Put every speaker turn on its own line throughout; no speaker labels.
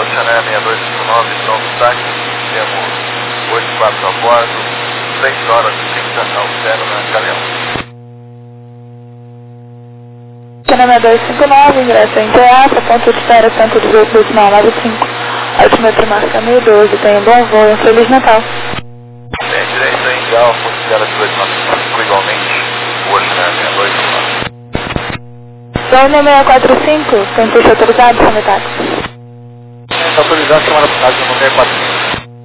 Oceané 6259, pronto, táxi. Temos 84 a bordo, 6 horas e 30 ao zero na Galeão.
Oceané 6259, ingresso em Teatro, ponto de espera 118.95. Altimetro marca 1012, tenha um bom voo e um Feliz Natal.
Tem direito em Gal, ponto de espera 1895, igualmente, Oceané 6259.
Zona 645, tem puxo autorizado, São táxi.
Autorizado, chamada por táxi no 645.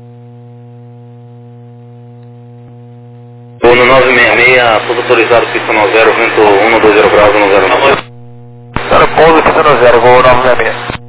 Voo no 966, tudo autorizado, pista 90, vento 120 graus, 10.
Para pouso, pista 90, voo 966.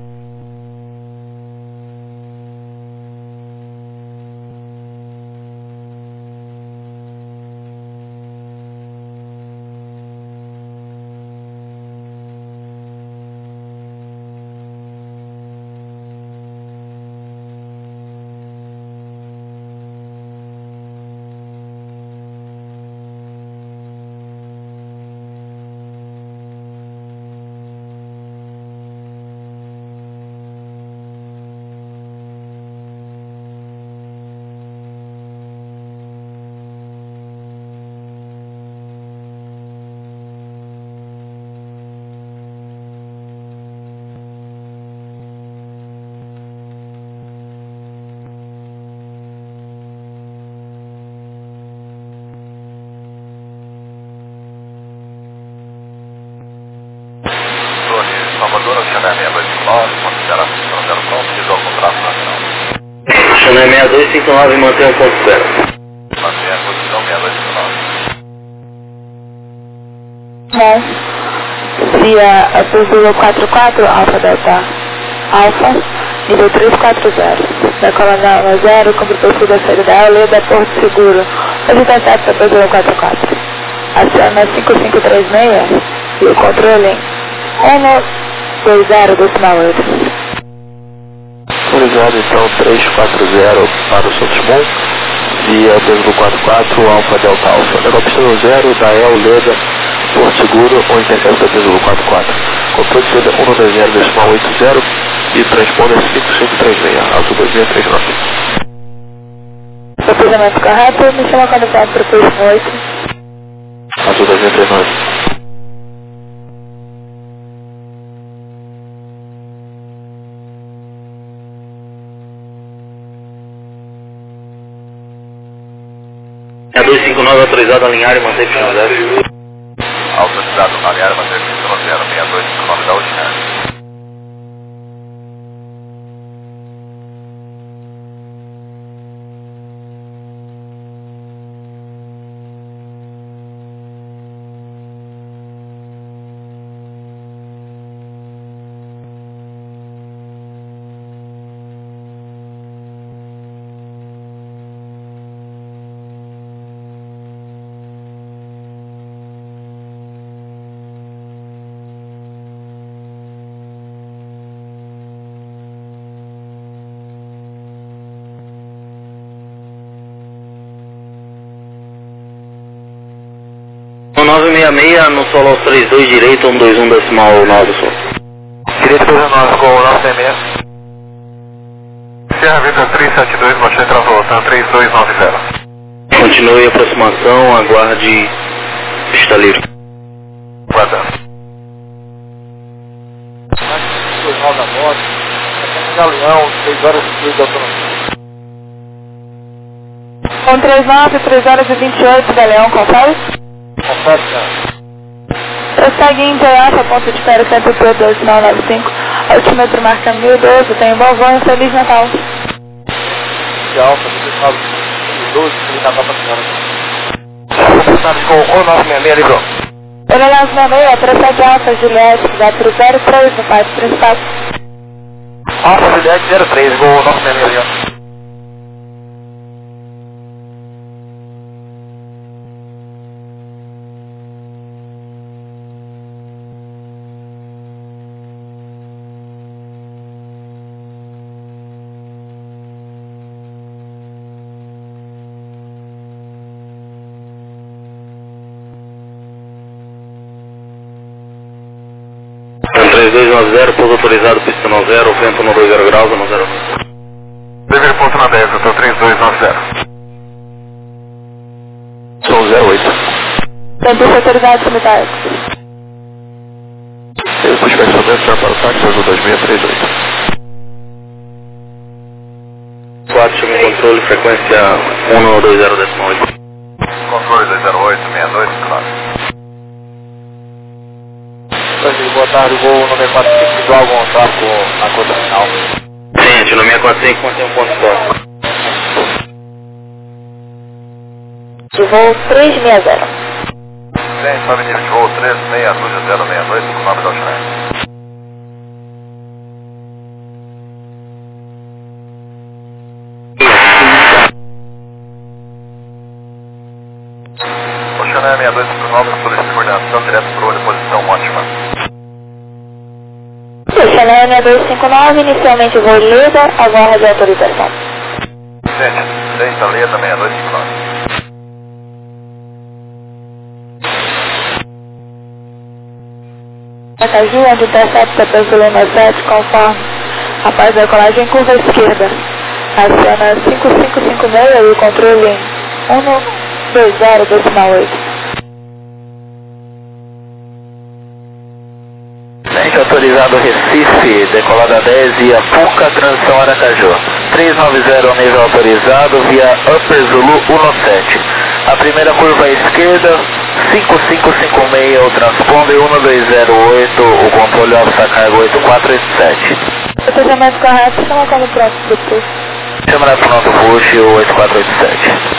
Salvador, Oceané 6259, ponto de espera 0 pronto, visual contrato nacional.
Oceané 6259, mantenha um ponto de espera.
Mantenha a posição 6259.
Bom, via Azul 44, Alfa Delta Alfa, nível 340. Decola na 0, cumpre o perfil da série da Leda, Porto Seguro, hoje está certo para Azul 44. Aciona 5536 e o controle 120 decimal 8.
Autorizado então 340 para o Santos Dumont, via 244 Alfa Delta Alfa. Legal pista 0, Dael Leda, Porto Seguro, ou intercepta 244. Controle de seda 120 decimal 80 e transponder 5536, alto 2639.
Procedimento correto, me chama quando vai para o peixe 8.
Alto 2639.
É 259 autorizado a alinhar e manter pista 0.
Autorizado a alinhar, manter pista 6259 da Oceané.
No 966, no solo aos 32 direito, 121 decimal 9 só.
Direito 219 com 966. Serra Vita 372, baixou entrada voltando 3290.
Continue a aproximação, aguarde pista livre.
Guardando. 29 da moto, Galeão, 6 horas e 2 da autonomia.
Com 39, 3 horas e 28 da Leão, confere?
Confere, cara.
Prossegue em Teatro, ponto de espera 102.95. Altimetro marca 1012, tem um bom voo e um Feliz Natal.
De Alfa, 2012, Feliz Natal pra senhora. Com o 966, livrou.
Orelhão 96, prossegue Alfa Juliette, vai para o 03 no parque principal.
Alfa Juliette 03, com o 966, livrou.
3290, pouso autorizado, pista no 0, vento no 20 graus, no 0.
Primeiro ponto na 10, eu tô 3290. Sou 08.
Tempo autorizado, Cemitáxi.
Eu puxo pensamento já para o táxi, azul 2638.
4, chama em controle, frequência 120.8.
Controle 208, 62, claro. Boa tarde, voo número 45, igual algum tráfego na conta final.
Sim, a no 645 contém um ponto só.
De voo 360.
Sim, só venir de voo 36062, com o nome da Oceanária. Oceanária 6259, solicito coordenação direto para o olho, posição ótima.
Oceanária 6259, inicialmente voo Leda, aguarda de autorização.
Gente, 6 da Leda 6259.
Caju, onde intercepta Barcelona 7, conforme após a decolagem em curva esquerda. Aciona 5556 e o controle em 120.8.
Mente autorizado Recife, decolada 10 via Puca, transição Aracaju. 390 nível autorizado via Upper Zulu 17. A primeira curva à esquerda, 5556 o transponder 1208, o controle alça cargo 8487.
Processamento correto, chama como pronto depois.
Câmara pronto, push 8487.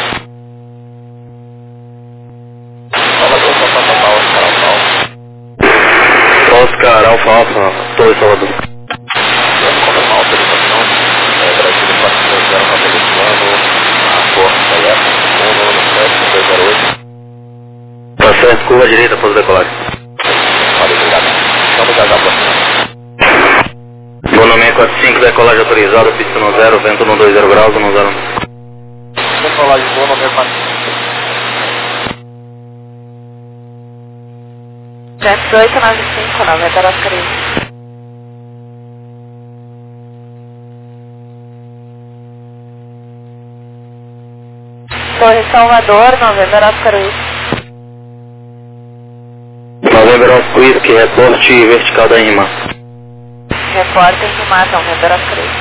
Oscar, Alfa Alfa, Torre Salvador.
Vamos confirmar a autorização. Brasília 420 na Venezuela, a porta elétrica 117 208.
Tá certo, curva direita, pouso decolagem.
Valeu, obrigado. Vamos ligar pra
Voo no 645, decolagem autorizada, pista no 0, vento no 20 graus, no 0.
decolagem boa no 645.
1895, 90 horas Caribe. Torre Salvador, 90 horas Caribe.
90 graus Whisky, reporte vertical da RIMA.
Repórter em Rimar, 90 horas Caribe.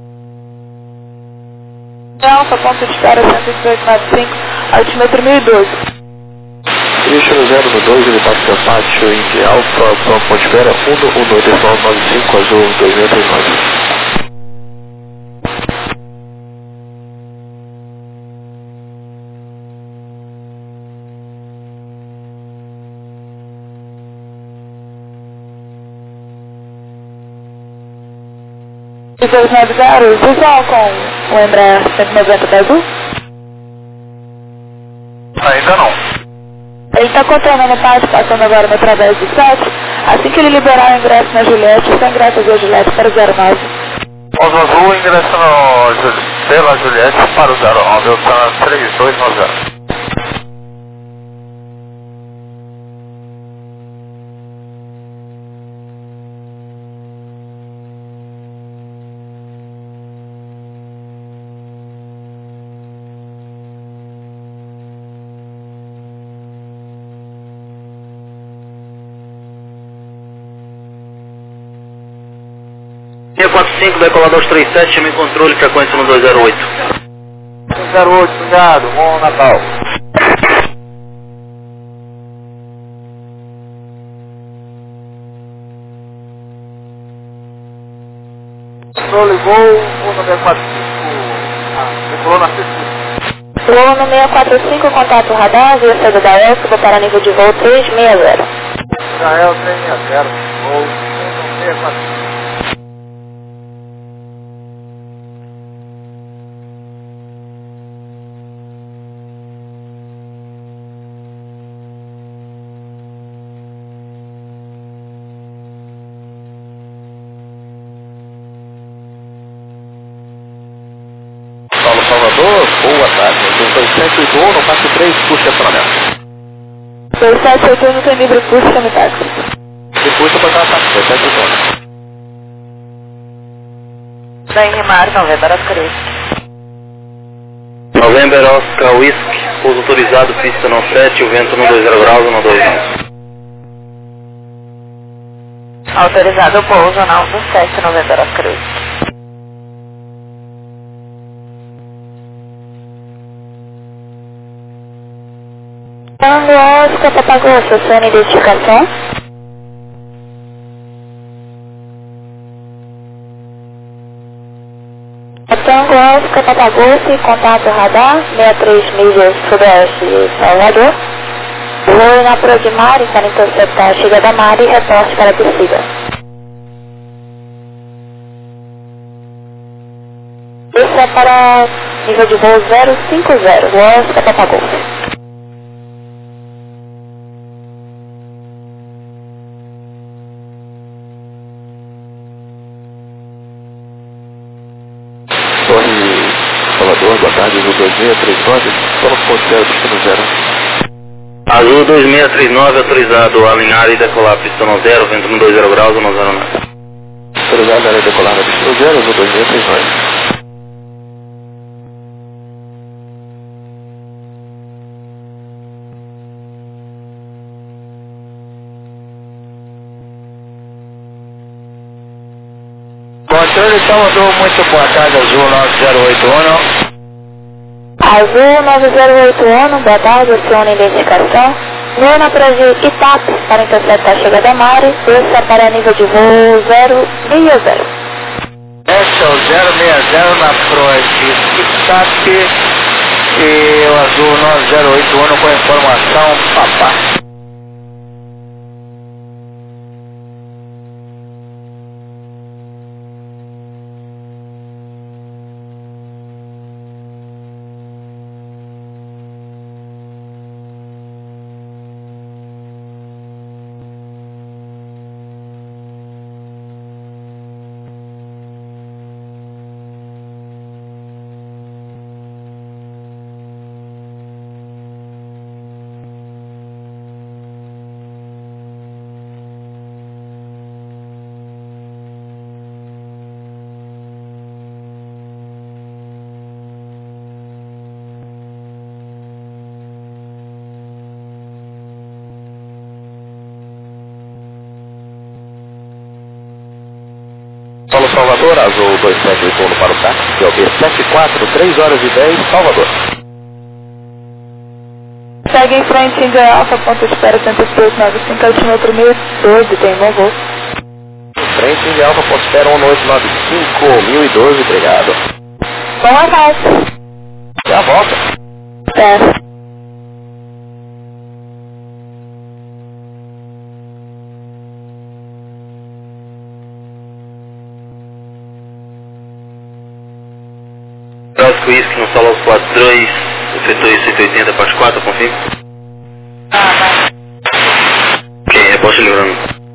Alfa, ponto de espera 11895, altímetro 1012.
Deixa no 0 no 2, ele passa seu pátio Indy Alfa, Ponte Espera 11295, azul 2039.
E 290, visual com o Embraer 190 da Azul?
Ainda não.
Ele está contando no pátio, passando agora no através do 7. Assim que ele liberar o ingresso na Juliette, só ingressa a Juliette para o 09.
Os azul ingressa pela Juliette para o 09, eu estou 3290.
Tia 45, decolado aos 37, chama em controle, frequência no 208.
208, obrigado, bom Natal. Controle Gol, 1945, decolou na pista.
Voo no 645, contato radar, via saída da Elsa, para nível de voo 360.
Israel 360, Gol 645. Salvador, boa tarde. Do 281 no passo 3, puxa acionamento.
2781 tem livre push, chame táxi.
Depois para cá, 17 zona.
Da Inimar, November Oscar
November Oscar Whisky, pouso autorizado, pista no 7, o vento no 20 graus, no 21.
Autorizado o pouso no 7, November Oscar Whisky. Tango Oscar Papagosso, sua identificação? Tango Oscar Papagosso, contato radar, 63 milhas sudoeste de Salvador. Voe na Proa de Mari para interceptar a chegada da Mari e reporte para a descida. Esse é para nível de voo 050, Oscar Papagosso.
Torre Salvador, boa tarde, Azul 2639, solo ponto 0, destino 0.
Azul 2639, autorizado a alinhar e decolar, pista no 0, vento no 20 graus, no 09.
Autorizado a decolar na destino 0, Azul 2639.
Controle Salvador, muito boa tarde, Azul 9081.
Azul 9081, boa tarde, aciona identificação. Voe na Proa de Itape para interceptar a chegada da Mari, esse é para nível de voo 060.
Esse é o 060 na Proa de Itape e o Azul 9081 com informação papá.
Paulo Salvador, Azul 2781 para o táxi, QLB 74, 3 horas e 10, Salvador.
Segue em frente, India Alfa, ponto de espera 10395, altímetro 1012, tem bom voo.
Frente de Alfa, ponto espera 1895, 1012, obrigado.
Bom avanço.
Até a volta.
Certo.
Oscar Whisky no solo 43, efetuei 180 parte 4, confirma. Ok, reposte livrando.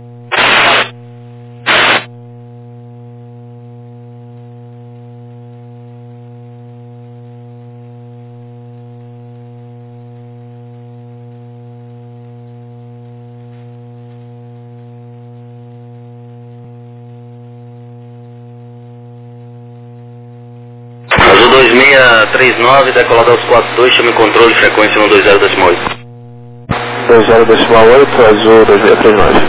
Azul 2639, decolado aos 42, chame controle, frequência no 20.8.
20.8, Azul 2639.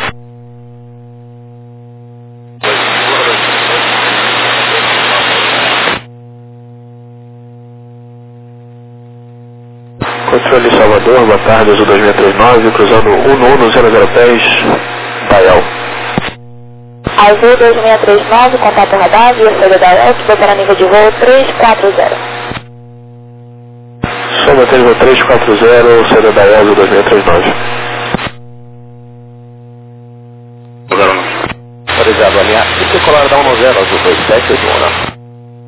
Controle Salvador, boa tarde, Azul 2639, cruzando 11000 pés, Dayal.
Azul 2639, contato radar, via saída da Elf, para nível de voo 340.
Soma 340, saída da Azul 2639. Autorizado a alinhar e decolar da 10, Azul 2781.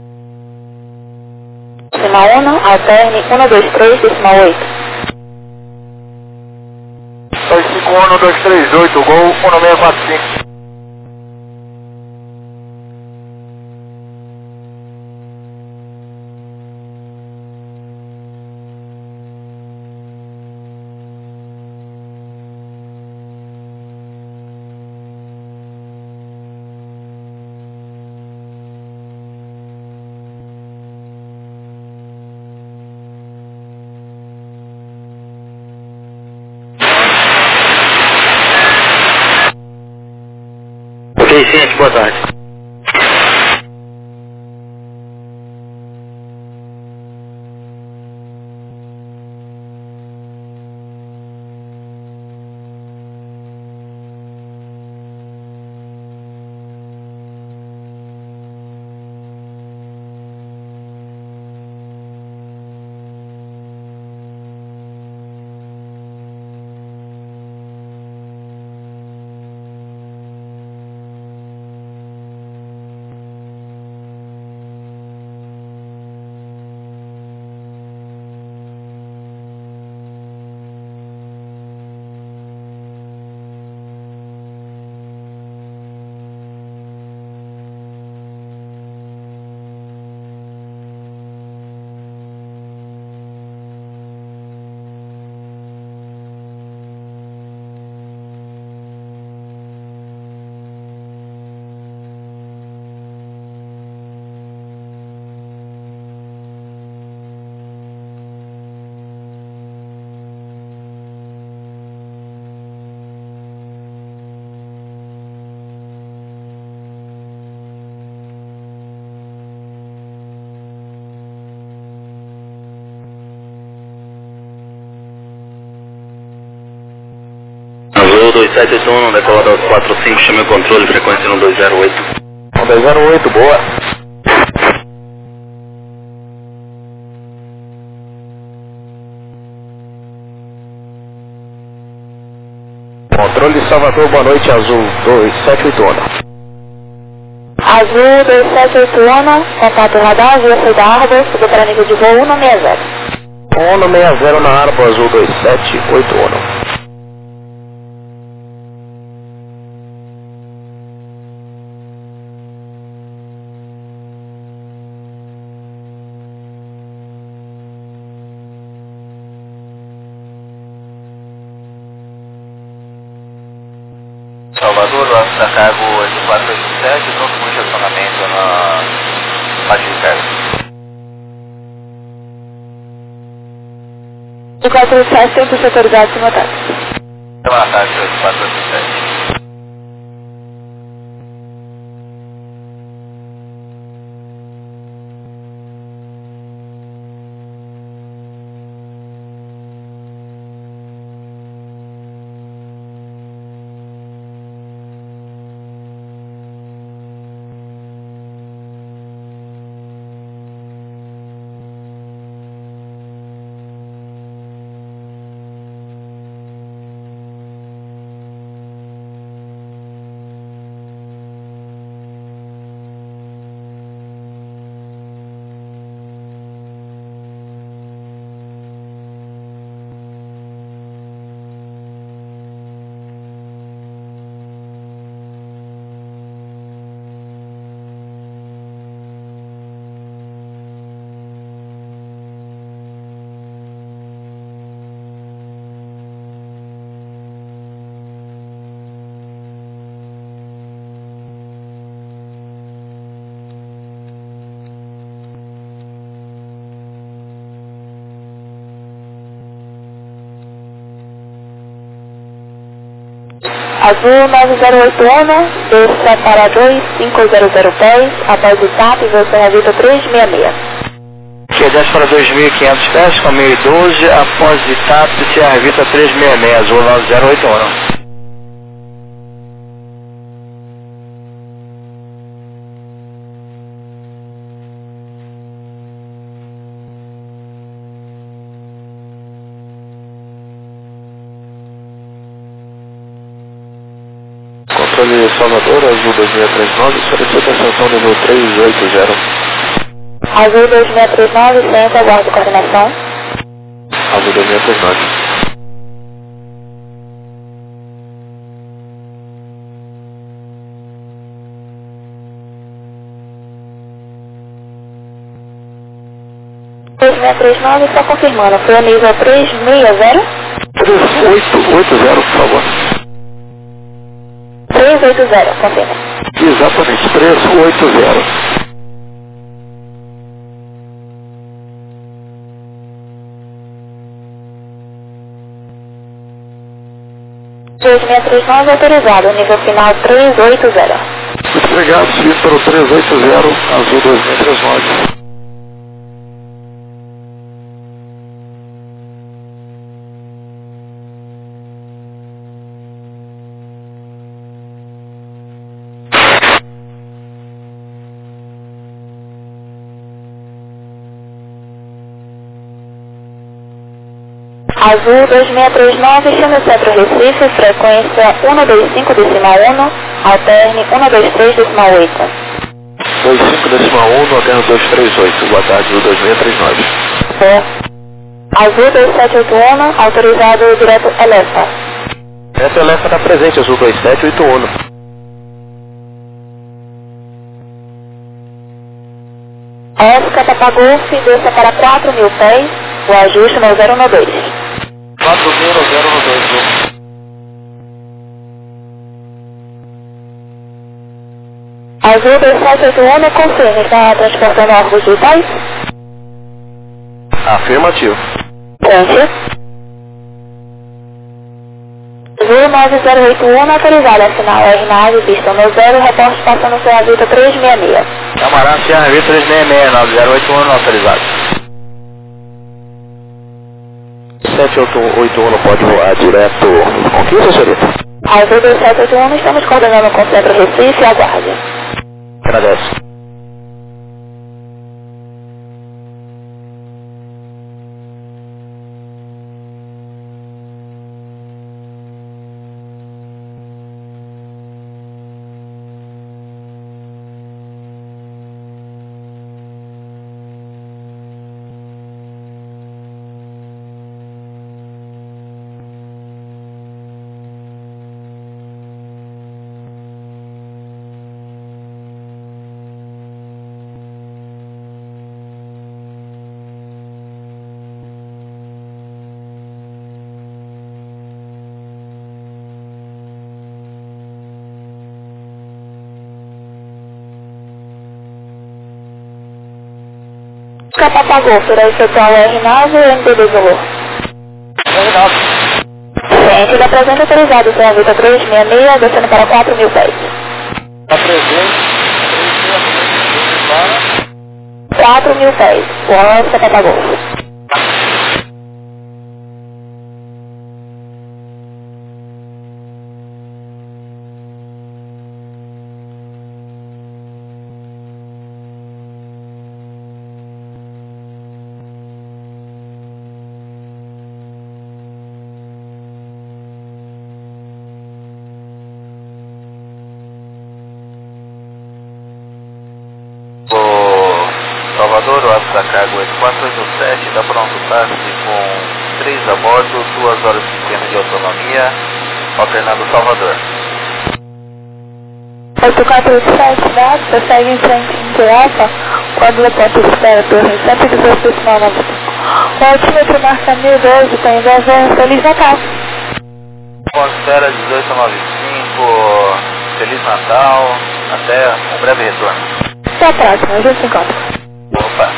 Decimal 1, alterne 123, decimal 8.
251 238, Gol 1645.
Suficiente, boa tarde. Azul 2781, decolador 45, chame o controle, frequência no 208.
208, boa. Controle de Salvador, boa noite, Azul 2781.
Azul 2781, contato radar, via Feida Arbor, subiu para nível de voo 160.
160 na Arbor, Azul 2781.
Salvador, Alfa da Cargo 8487, pronto com estacionamento na parte de carga.
487, tempo setorizado simultâneo.
Boa tarde, 8487.
Azul 9081, desça para 25010, após o TAP, você avisa 366.
Q10 para 2.500 pés, com 1012, após ITAP, Sierra Vita 366, Azul 9081.
Controle Salvador, Azul 2639, solicita ascensão nível 380.
Azul 2639, centro, aguardo coordenação.
Azul 2639.
Só confirmando, foi a nível 360?
3880, por favor.
380, confirma.
Exatamente, 380.
Autorizado, nível final 380.
Obrigado, Cícero 380, Azul 2639.
Azul 2639, chama Centro Recife, frequência 125,1, alterne 123,8.
25,1, alterne 238, boa tarde, Azul 2639.
Azul 2781, autorizado direto Elefa.
Essa Elefa está presente, Azul 2781.
Oscar Papagolf, desça para 4.000 pés, o ajuste no 012.
4.012.
Azul 2781, confirme, está transportando órgãos vitais?
Afirmativo.
Ponte. Azul 9081, autorizado, afinal R9, pista no 0, reporte passando pela Vita 366.
Camarão Sierra Vita 366, 9081 autorizado.
781 não pode voar direto. Conquista, senhorita?
Azul 2781, estamos coordenando com o Centro Recife, aguarde.
Agradece.
Papagolf, será efetuar o R9 ou MDB Zulu?
R9.
Ciente da presença autorizado, Sierra Vita 366, descendo para 4.000 pés.
Está presente.
4.000 pés, Oscar Papagolf.
Salvador, Oscar Cargo 8487, dá pronto táxi com 3 a bordo, 2 horas e 50 de autonomia, alternando Salvador.
8487, dados, segue em frente em Alfa, quando o ponto de espera, torre 118,9. O altímetro marca 1012, tem 10 anos, Feliz Natal.
Ponto espera 1895, Feliz Natal, até um breve retorno.
Até a próxima, a gente se encontra.
Opa!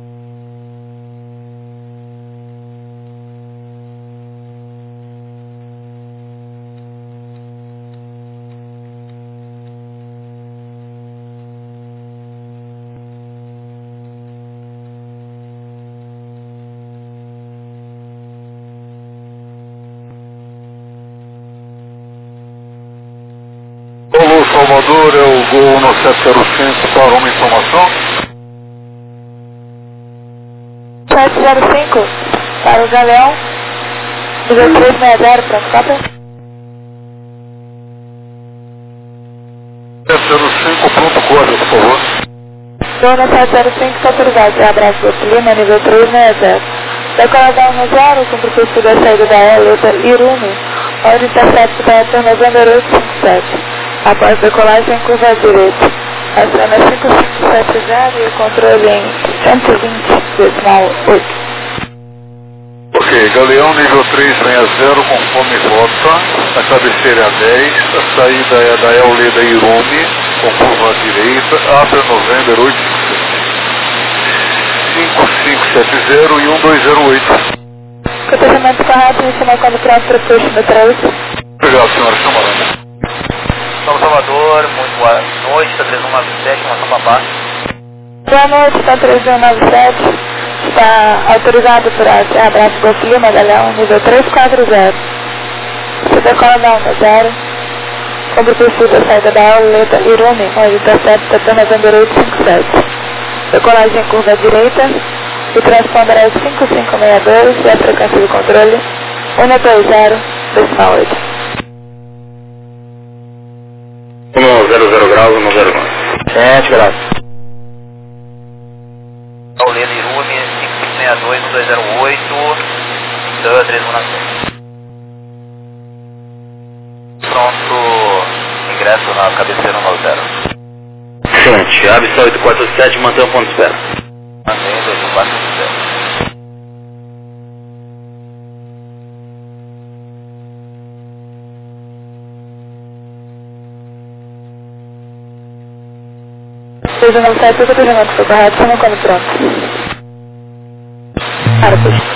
Alô, Salvador, é o Gol no 705 para uma informação.
705, para o Galeão, 1360, pronto, cópia.
705, pronto, código, por favor.
Zona 705, está autorizado, abraço do clima, nível 360. Decoradão no 0, com o professor da saída da letra Irumi, hora intercepto para a turma 0857. Após decolagem em curva direita. Aciona 5570 e o controle em 120,8.
Ok, Galeão nível 360, conforme rota, a cabeceira é a 10, a saída é da Euleda Irumi, com curva direita, Abra November 857 e 1208.
Procedimento correto, inicial quando pronto para o push no 3.
Obrigado, senhora Camarão.
São Salvador, muito boa noite, está 3197, informação para baixo.
Boa noite, está 3197. Está autorizado para Serra Abraço Golf Lima, Galeão, nível 340. Você decola da 10. Sobre o perfil da saída da Auleta Irume, onde está certo, está November 857. Decolagem curva direita. O transponder é 5562 e a frequência do controle 120,8.
100 graus, 109.
7 graus. Auleta Irume, 5562, 1208, 3197. Pronto, ingresso na cabeceira 90.
Excelente. Abre 847, mantém o ponto de espera.
Mantém 2447.
Seja 97, o atendimento foi correto, chama quando pronto. Arcos.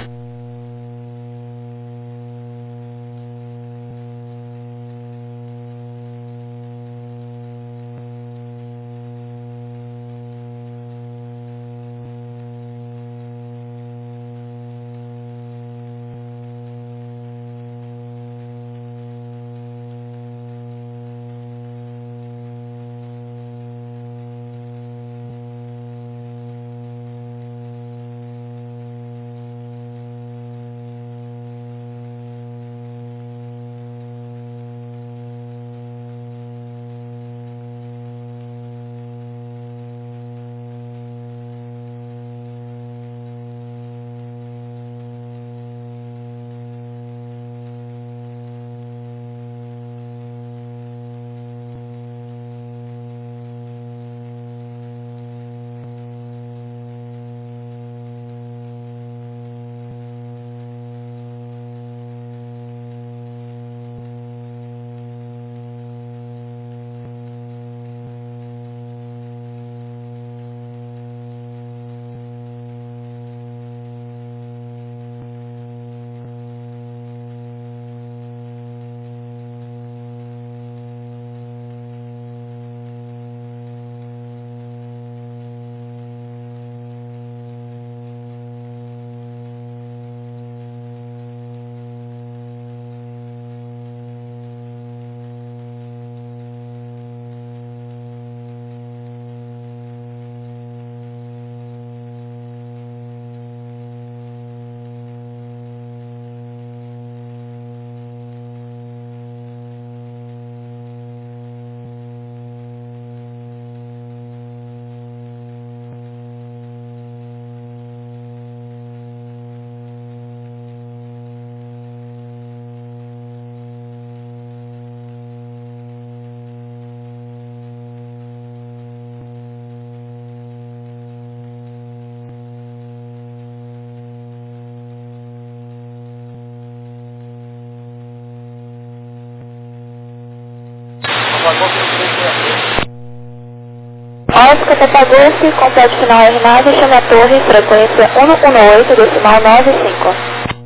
Oscar Tapagolfe, completo final arrimado, chame a torre, frequência 118, decimal 95.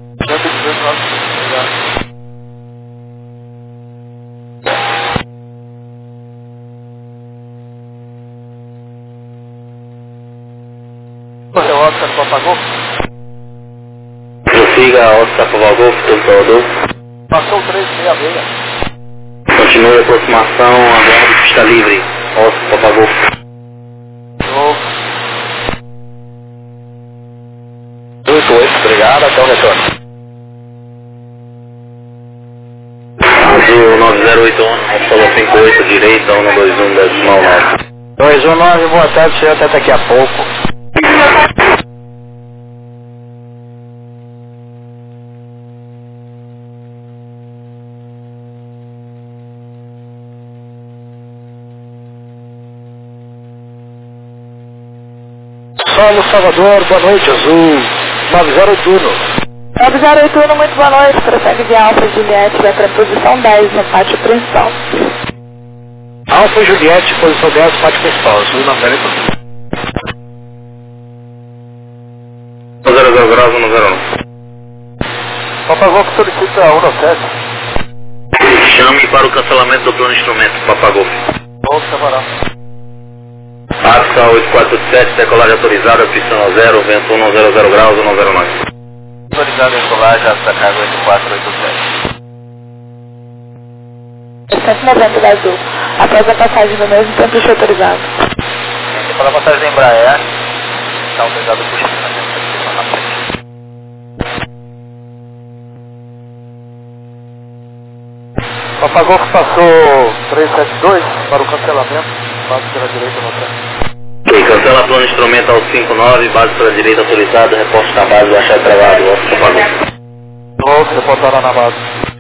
Você é o Oscar Tapagolfe?
Prossiga, Oscar Tapagolfe, São Salvador.
Passou 366.
Continue a aproximação, aguarde pista livre. Oscar Tapagolfe.
88, obrigado, até o retorno.
Azul 9081, Solo 58, direita, 121, decimal 9.
219, boa tarde, senhor, até daqui a pouco. Solo Salvador, boa noite, Azul 9081.
9081, muito boa noite, prossegue de Alfa Juliette, vai para a posição 10 no pátio principal.
Alfa Juliette, posição 10, pátio principal, Azul na frente.
00 graus, 101.
Papagol que solicita 197.
Cristiano Chame para o cancelamento do plano de instrumento, Papagol.
Golf, separar.
AXA 847, decolagem autorizada, pistão 0, vento 100 graus, 109.
Autorizado em decolagem, AXA cargo 8487.
190 da Azul. Após a passagem do mesmo tempo, deixa autorizado.
Para a passagem da Embraer, está autorizado por China, na frente. Papagol passou 372 para o cancelamento, base pela direita no trem.
Ok, cancela plano instrumental 59, base pela direita autorizada, reposto na base, baixar travado, Papagol.
Golf, reportar lá na base.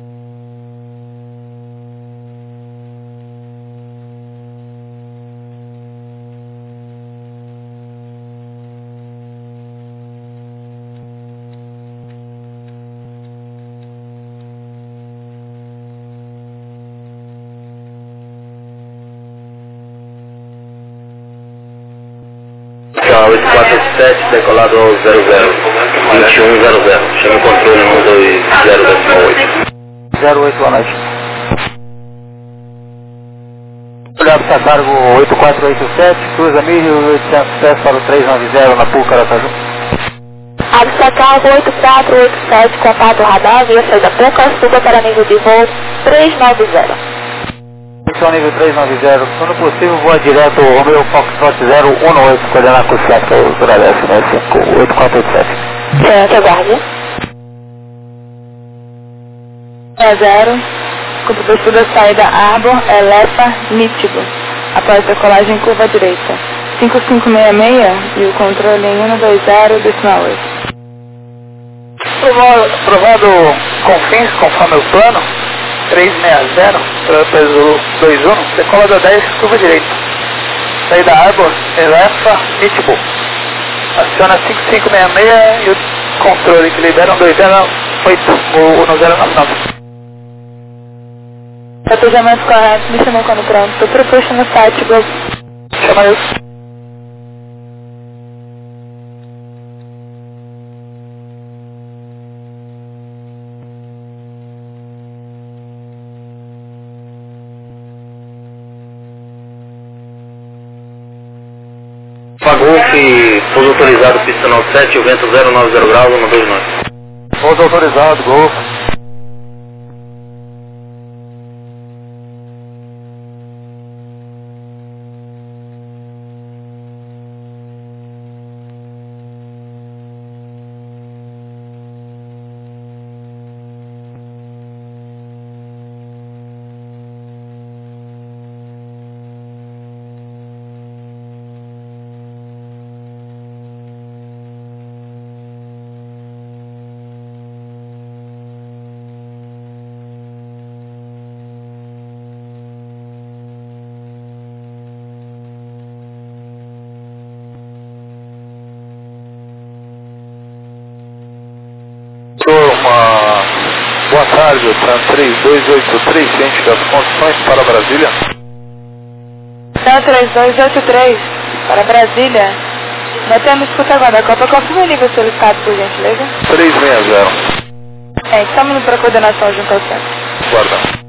AXA 847, decolado ao 00, 2100, chama o controle 120.8.
08 à noite. Olhado para cargo 8487, cruza 1.800 pés para o 390 na Pulca Aracaju.
Avista cargo 8487, contato radar, via saída Puca, suba para nível de voo 390.
Atenção nível 390, quando possível voa direto ao meu Foxtrot 018, coordenar com o 7, que é o Duralesco, né, 8487.
Certo, aguarde. 0, cumprimento da saída Arbor, Elefa, nítido. Após decolagem curva direita. 5566 e o controle em 120, decimal 8.
Aprovado com fins, conforme o plano, 360, peso 21, decola da 10, curva direita. Saída Arbor, Elefa, nítido. Aciona 5566 e o controle que libera 120.8, o 1099.
Batejamento correto, me chamou quando pronto. Estou proposto no site Globo.
Chama eu.
Papagol, pouso autorizado, pista 97, o vento 090 graus, 129.
Pouso autorizado, Golf. Boa tarde, TRAN 3283, ciente das condições para Brasília.
TRAN 3283, para Brasília. Nós temos escuta agora da Copa. Confirma o nível solicitado, por gentileza.
360.
Estamos indo para a coordenação junto ao centro.
Guarda.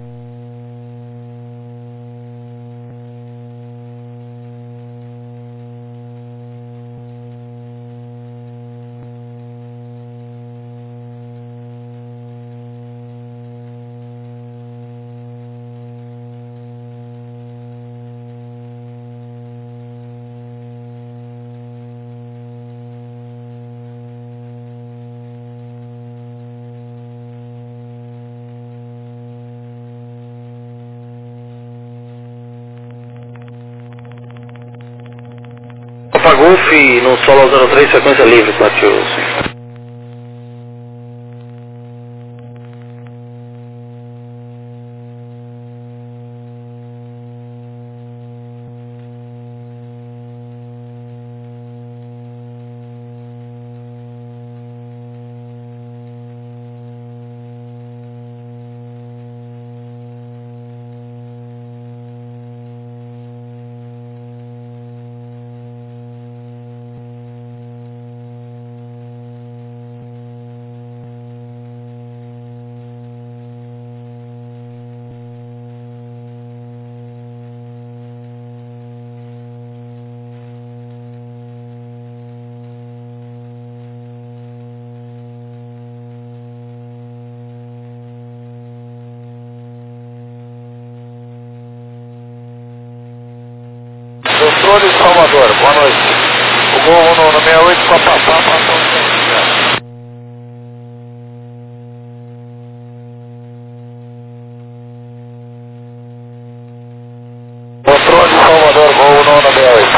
Papagol, no solo 03, frequência livre, Matheus.
Boa noite. O gol no 68 com a Papá passou o tempo. Controle Salvador, gol no 68.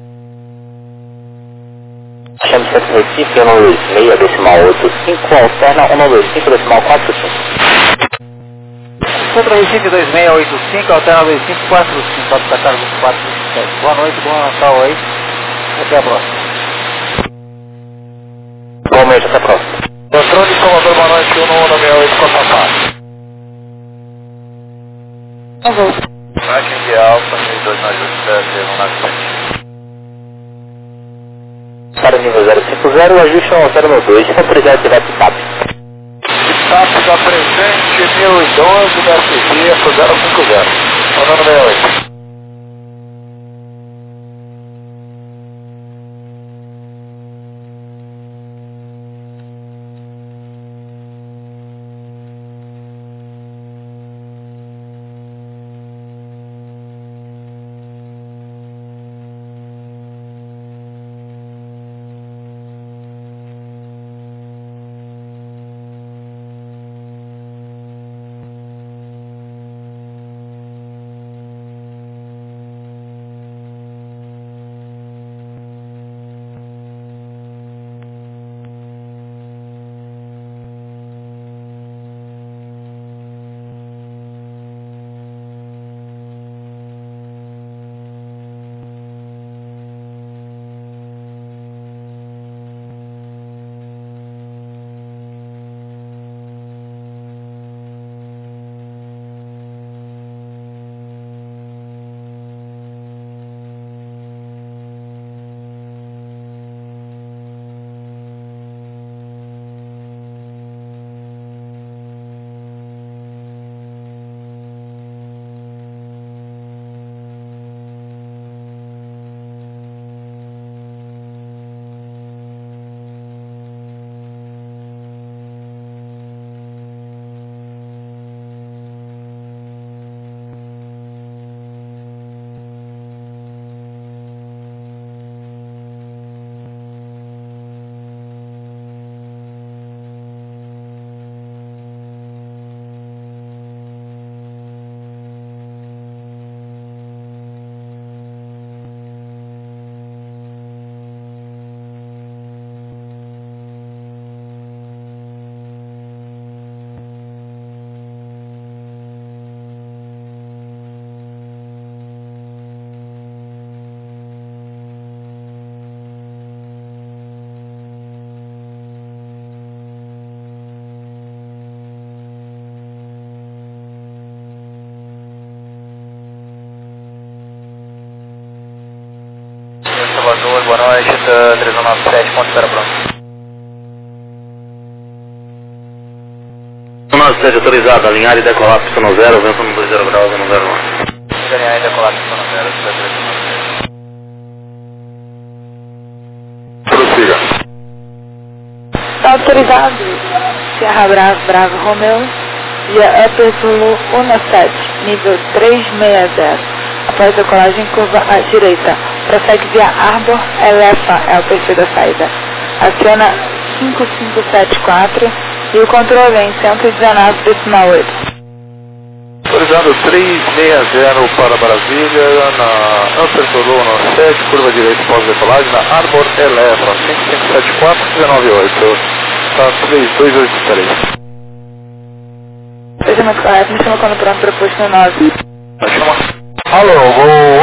Chame Centro Recife, 126, decimal 85, alterna 125, decimal 45.
Centro Recife 2685, alterna 2545, pode sacar 2427. Boa noite, bom Natal aí. Até a próxima.
Igualmente, até a próxima.
Controle Salvador, boa noite, 168 com a Papá. Margem de Alfa, 6298,
Para o nível 050, ajuste ao 092, autorizado direto de TAP.
TAP da presente 1012 da FG 050. Mandando 68. Salvador, boa noite, 397, ponto para pronto.
197 autorizado, alinhar e decolar pistão 0, vento no 20 graus, 101.
Alinhar e decolar pistão 0, 397. Prossiga.
Está autorizado, Sierra Bravo, Bravo Romeo, via Upper Zulu 17, nível 360. Após a colagem curva à direita, prossegue via Arbor, Elefa é o perfil da saída. Aciona 5574 e o controle é em 119 decimal 8.
Autorizado 360 para Brasília, na Upper Zulu 17, curva direita pós-decolagem, na Arbor, Elefa, 5574 198. Está 3283.
Seja mais correto, me chama quando pronto para o posto 9.
Chama. Alô, voo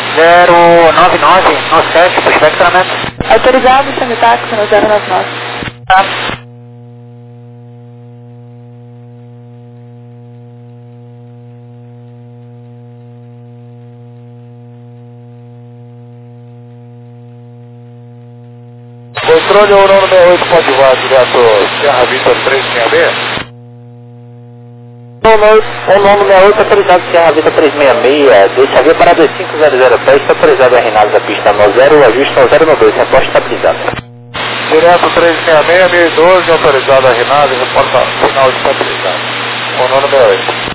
1099, 97, prospectamento.
Autorizado, semitáxi no 099.
Tá. Controle Aurora 68, pode voar direto Sierra Vitor 366.
O nome 68 autorizado Sierra Vitor 366, deixa a via para 2500 pés, está autorizado a Reinaldo da pista no 0, ajuste ao 092, reposta estabilizado.
Direto 366, 1012, autorizado a Reinaldo, reporta final estabilizado. O nome 68.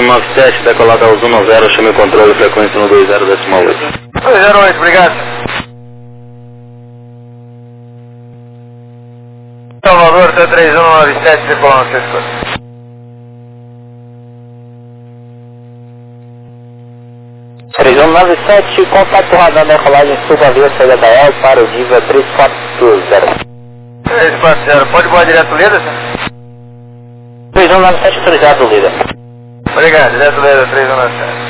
197, decolada aos 10, chame o controle, frequência no 20,8.
208, obrigado. Salvador, T3197, decolando 64.
Contato radar decolagem suba-via saída da El para o nível 340.
340, pode voar direto Leda?
3197 autorizado Leda.
Obrigado, direto Leda, 3197.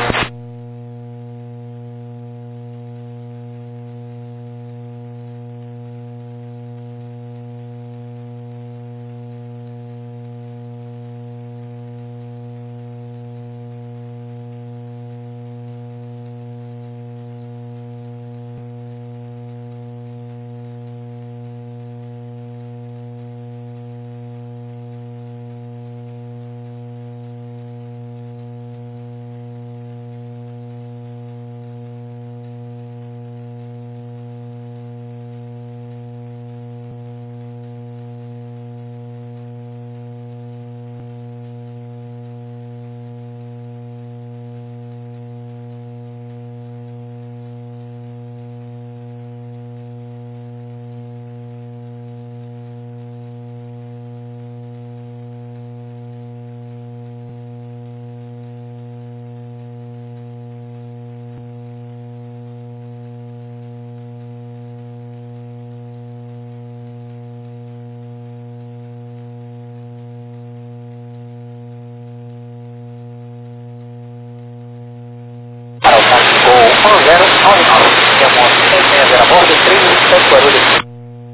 Para o táxi com 1099, que é uma 660 a bordo, 37 Guarulhos.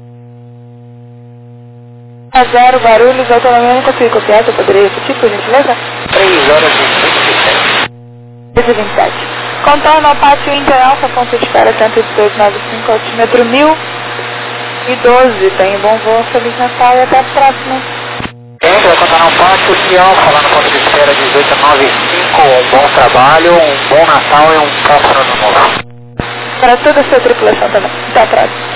A 0 Guarulhos, autonomia não consigo copiar, você poderia repetir, por gentileza?
3 horas e 27.
27. Contorno ao pátio Inter Alfa, ponto de espera 10295, altímetro 1012. Tenha bom voo, Feliz Natal e até a próxima.
Entra, contorno ao pátio Fiel, falando ponto de espera 1895, um bom trabalho, um bom Natal e um próximo ano novo.
Para toda a sua tripulação também. Até a próxima.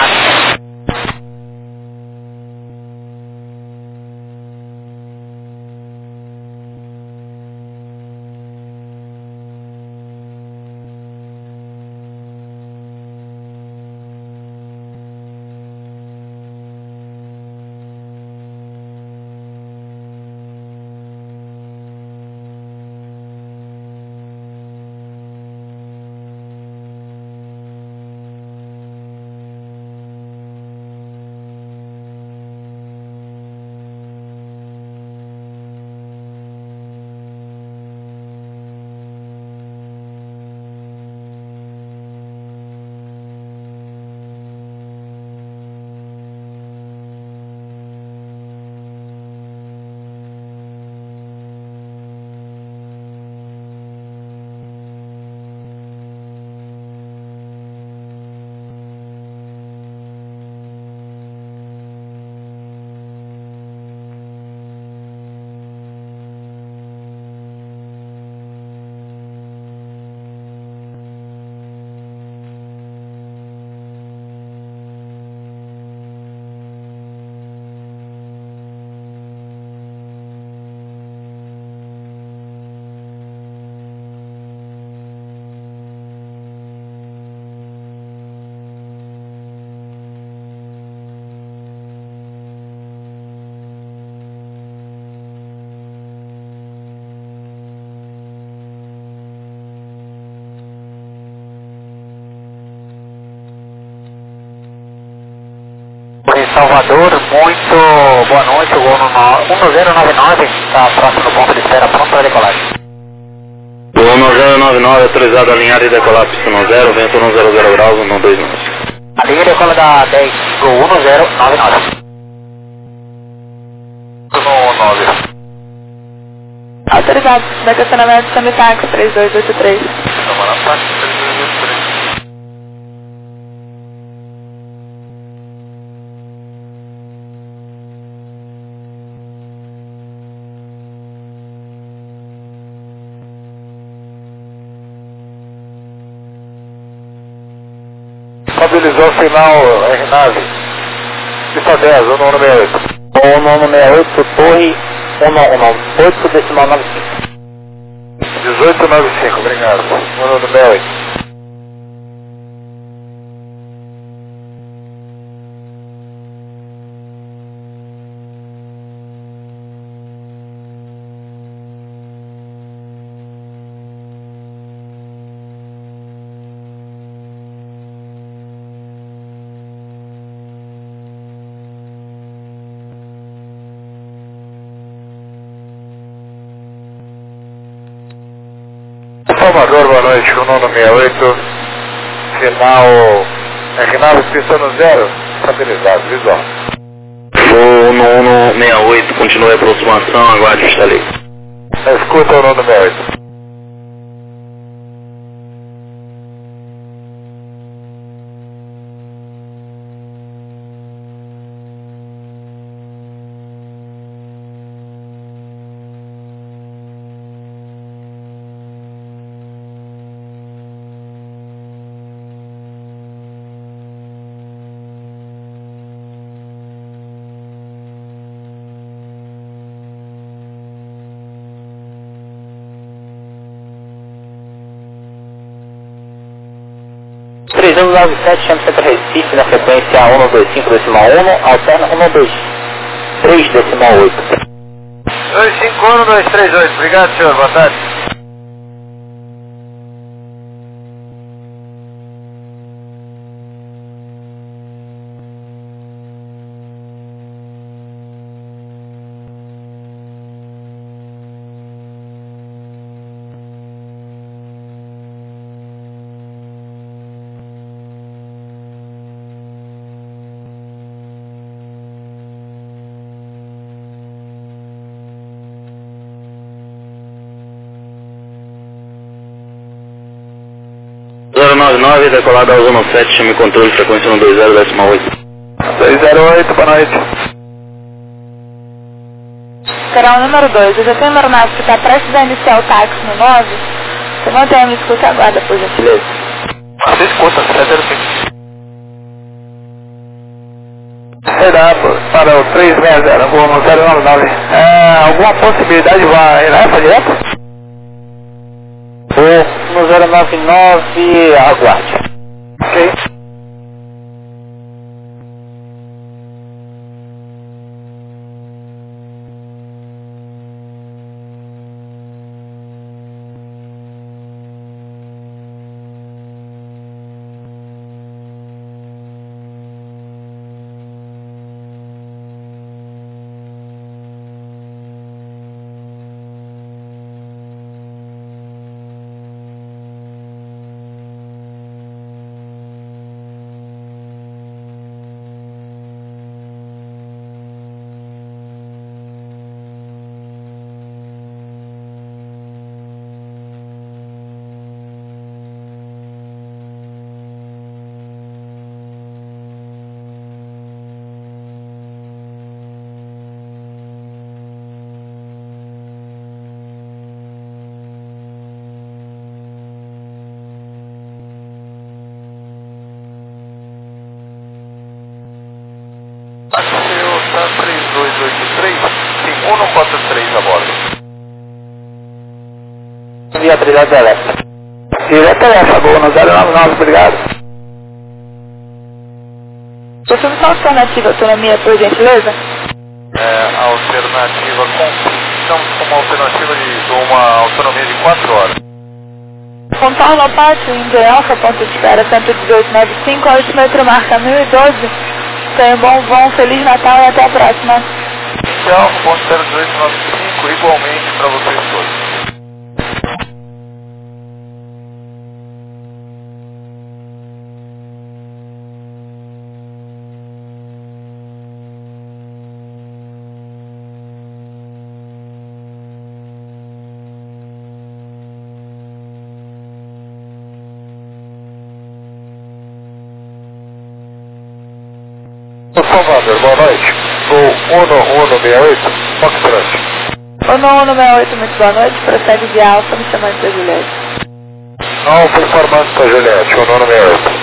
Em Salvador, muito boa noite, o voo no 1099 está próximo do ponto de espera, pronto para decolagem.
O 1099 autorizado a alinhar e decolar pista 10, vento 100 graus, 129.
A linha decola da 10, Gol 1099.
No 9.
Autorizado. Da estacionamento Samitax 3283.
Tomar a parte 3283. Estabilizou o sinal R-Nave. Pista 10, 1168.
1168, torre 1118, decimal 95.
1895, obrigado. Mano do 68. Salvador, boa noite, o 968, final R9, pista no 0, estabilizado, visual.
Voo no 168, continue a aproximação, aguarde o estalei.
Escuta o 968.
Três anos 97, chama Centro Recife, na frequência 125.1, alterna 123.8.
251-238, obrigado senhor, boa tarde.
Decolado ao 17, chame controle, frequência 120.8.
208, boa noite.
Canal número 2, eu já tenho uma aeronave que está prestes a iniciar o táxi no 9. Se não tem, me escuta, aguarda, por gentileza.
Você escuta, 705. Para o 360, voo no 099. Alguma possibilidade de uma Elefa direto?
Voo no 099, aguarde.
Ok. Toyota 3283, tem 143 a bordo.
Viabilidade elétrica.
Direto Elefa, voo no 099, obrigado.
Possui uma alternativa autonomia, por gentileza?
Alternativa estamos com uma alternativa de uma autonomia de 4 horas.
Contorno ao pátio, Índia Alfa, ponto de espera 11895, altimetro marca 1012. Tenha um bom voo, Feliz Natal e até a próxima.
Tchau, ponto 01895, igualmente para vocês todos. Salvador, boa noite. Voo 1168, Foxtrot.
Ono 168, muito boa noite. Procede de Alfa, me chamando de Juliette.
Não, performance para Juliette, 1168.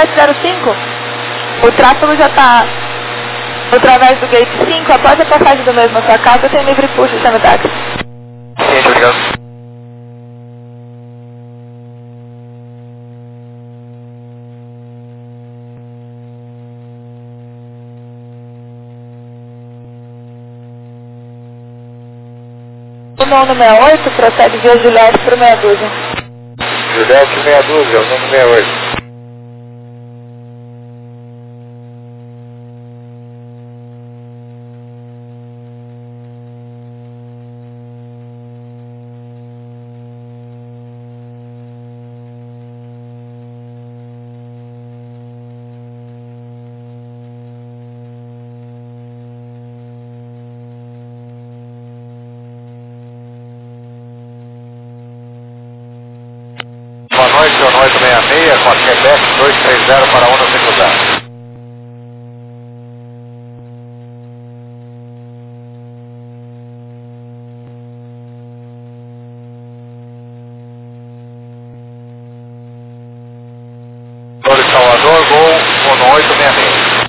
1705, o tráfego já está através do gate 5, após a passagem do mesmo à sua casa, tem livre push chama táxi.
Sim, obrigado.
O nono 68 procede via Juliette para meia dúzia.
Juliette meia dúzia, o número 68. Boa noite, 1866, com a Quebec 230 para 150. Flores Salvador, Gol 1866.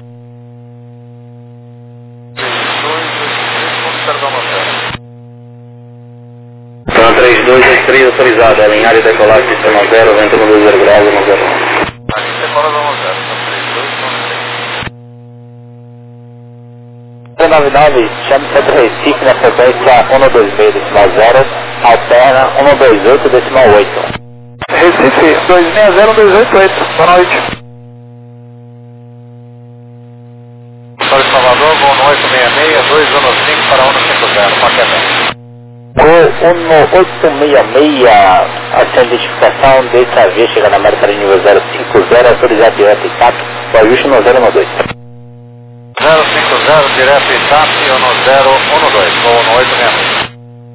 3283 autorizado, alinhar e decolar sistema 0, vento no 20 graus, 10.
Decola 10,
99, chame Centro Recife na frequência 126.0, alterna 128.8.
Recife, 260-288, boa noite.
Flores Salvador, Gol 1866, 215 para 150, com a Quebec.
Gol 1866, a identificação dessa via chega na América de nível 050, autorizado direto e TAP, o ajuste no 012.
050, direto e TAP, 1012, Gol 1866.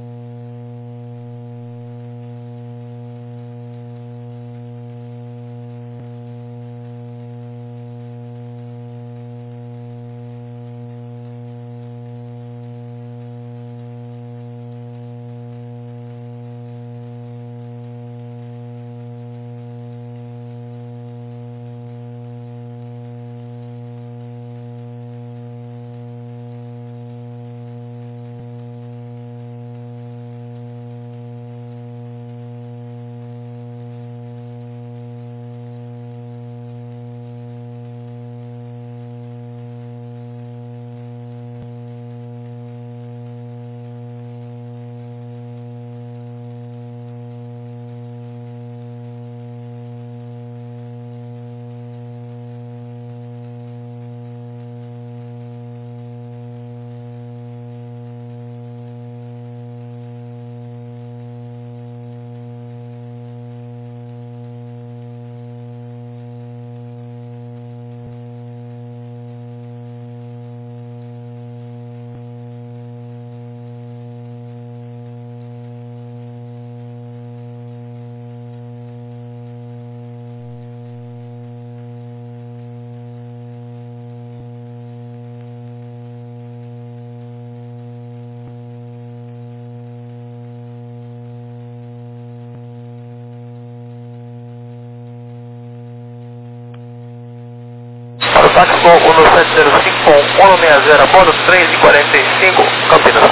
Para o táxi Gol 1705 com 160, bordo 3:45, Campinas.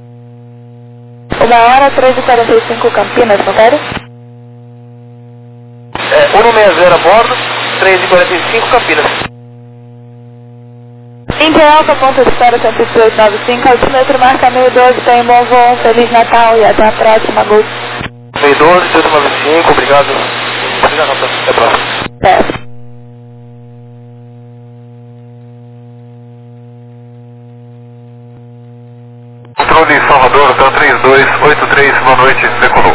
1h, 3h45, Campinas, confere?
160, bordo 3:45, Campinas.
Índia Alfa, ponto de espera 11895, altímetro marca 1012, tem bom voo, Feliz Natal e até a próxima, Gol.
1012, 1895, obrigado. Obrigado, até a próxima.
Certo.
Controle Salvador, Hotel 3283, boa noite, decolou.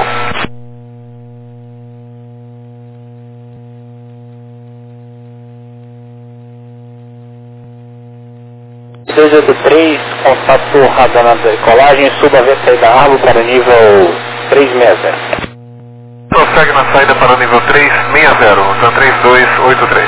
Contato radar na decolagem, suba a VTI da árvore para o nível 360.
Prossegue na saída para o nível 360, Hotel 3283.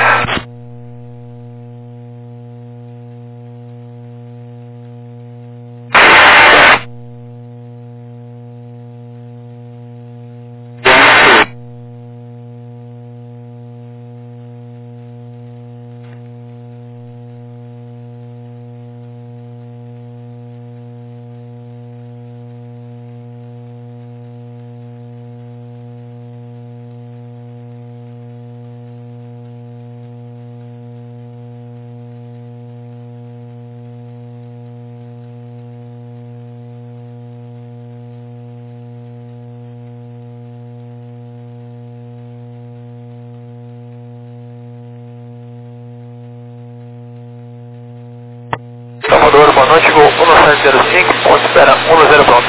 1705, ponto espera 10 pronto.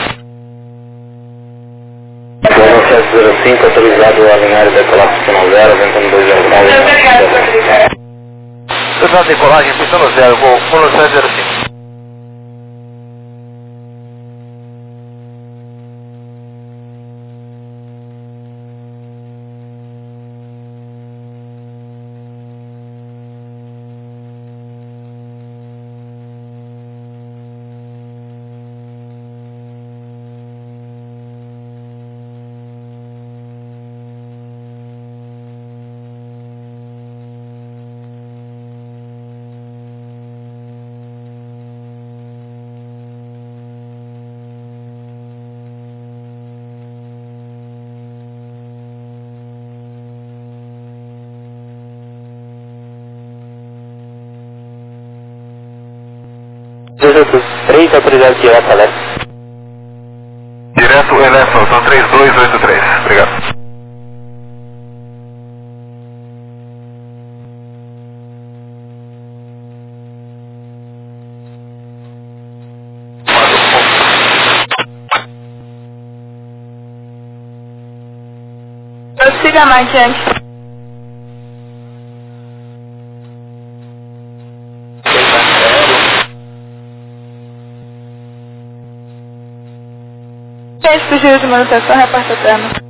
1705, autorizado a alinhar e decolar pistão 0, ventando 209.
Autorizado a decolagem, pistão 0, voo 1705.
Três autorizado direto a leste.
Direto Elefa, são 3283. Obrigado.
Prossiga mais adiante. Fugir de manutenção, reporta termo.